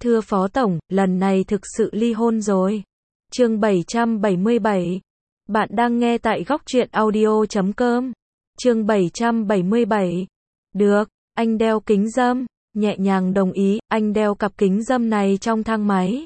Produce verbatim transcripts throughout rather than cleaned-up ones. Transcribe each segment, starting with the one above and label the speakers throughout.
Speaker 1: Thưa Phó Tổng, lần này thực sự ly hôn rồi. Chương bảy trăm bảy mươi bảy. Bạn đang nghe tại góc truyện audio chấm com. Chương bảy trăm bảy mươi bảy. Được, anh đeo kính râm. Nhẹ nhàng đồng ý, anh đeo cặp kính râm này trong thang máy.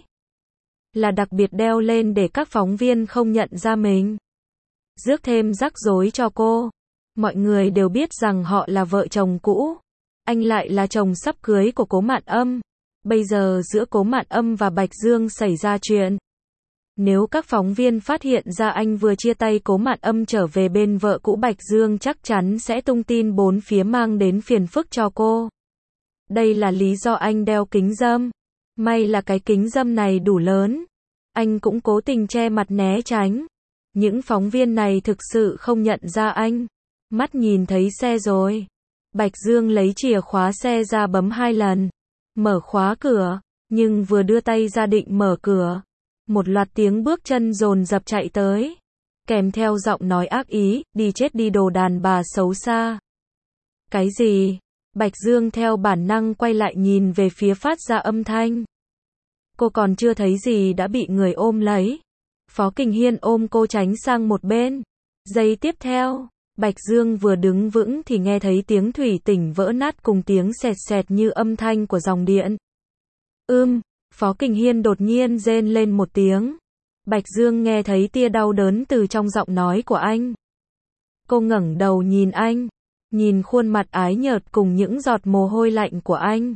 Speaker 1: Là đặc biệt đeo lên để các phóng viên không nhận ra mình. Rước thêm rắc rối cho cô. Mọi người đều biết rằng họ là vợ chồng cũ. Anh lại là chồng sắp cưới của Cố Mạn Âm. Bây giờ giữa Cố Mạn Âm và Bạch Dương xảy ra chuyện. Nếu các phóng viên phát hiện ra anh vừa chia tay Cố Mạn Âm trở về bên vợ cũ Bạch Dương chắc chắn sẽ tung tin bốn phía mang đến phiền phức cho cô. Đây là lý do anh đeo kính râm. May là cái kính râm này đủ lớn. Anh cũng cố tình che mặt né tránh. Những phóng viên này thực sự không nhận ra anh. Mắt nhìn thấy xe rồi. Bạch Dương lấy chìa khóa xe ra bấm hai lần. Mở khóa cửa. Nhưng vừa đưa tay ra định mở cửa. Một loạt tiếng bước chân dồn dập chạy tới. Kèm theo giọng nói ác ý, đi chết đi đồ đàn bà xấu xa. Cái gì? Bạch Dương theo bản năng quay lại nhìn về phía phát ra âm thanh. Cô còn chưa thấy gì đã bị người ôm lấy. Phó Kình Hiên ôm cô tránh sang một bên. Giây tiếp theo, Bạch Dương vừa đứng vững thì nghe thấy tiếng thủy tinh vỡ nát cùng tiếng sẹt sẹt như âm thanh của dòng điện. Ưm, Phó Kình Hiên đột nhiên rên lên một tiếng. Bạch Dương nghe thấy tia đau đớn từ trong giọng nói của anh. Cô ngẩng đầu nhìn anh, nhìn khuôn mặt ái nhợt cùng những giọt mồ hôi lạnh của anh.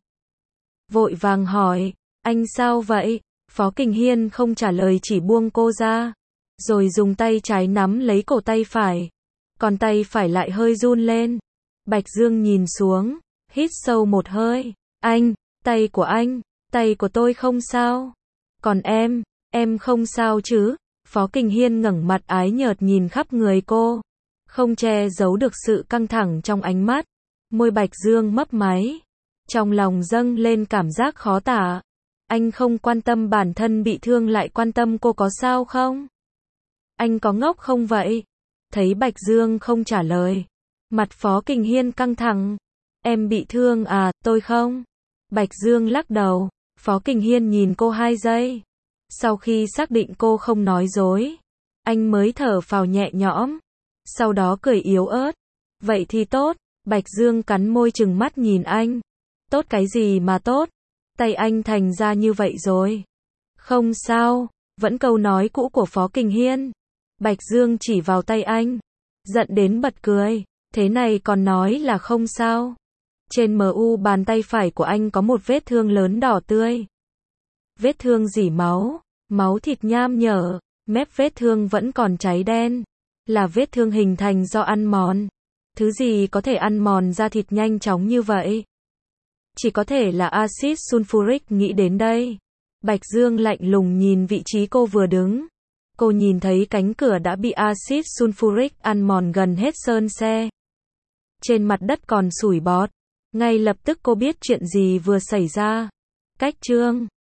Speaker 1: Vội vàng hỏi, anh sao vậy? Phó Kình Hiên không trả lời chỉ buông cô ra, rồi dùng tay trái nắm lấy cổ tay phải, còn tay phải lại hơi run lên. Bạch Dương nhìn xuống, hít sâu một hơi. Anh, tay của anh, tay của tôi không sao. Còn em, em không sao chứ? Phó Kình Hiên ngẩng mặt ái nhợt nhìn khắp người cô, không che giấu được sự căng thẳng trong ánh mắt. Môi Bạch Dương mấp máy, trong lòng dâng lên cảm giác khó tả. Anh không quan tâm bản thân bị thương lại quan tâm cô có sao không? Anh có ngốc không vậy? Thấy Bạch Dương không trả lời, mặt Phó Kình Hiên căng thẳng. Em bị thương à, tôi không? Bạch Dương lắc đầu. Phó Kình Hiên nhìn cô hai giây. Sau khi xác định cô không nói dối, anh mới thở phào nhẹ nhõm. Sau đó cười yếu ớt. Vậy thì tốt. Bạch Dương cắn môi trừng mắt nhìn anh. Tốt cái gì mà tốt? Tay anh thành ra như vậy rồi. Không sao. Vẫn câu nói cũ của Phó Kình Hiên. Bạch Dương chỉ vào tay anh, giận đến bật cười. Thế này còn nói là không sao. Trên mu bàn tay phải của anh có một vết thương lớn đỏ tươi. Vết thương rỉ máu, máu thịt nham nhở, mép vết thương vẫn còn cháy đen. Là vết thương hình thành do ăn mòn. Thứ gì có thể ăn mòn da thịt nhanh chóng như vậy? Chỉ có thể là axit sulfuric, nghĩ đến đây. Bạch Dương lạnh lùng nhìn vị trí cô vừa đứng. Cô nhìn thấy cánh cửa đã bị axit sulfuric ăn mòn gần hết sơn xe. Trên mặt đất còn sủi bọt. Ngay lập tức cô biết chuyện gì vừa xảy ra. Cách chương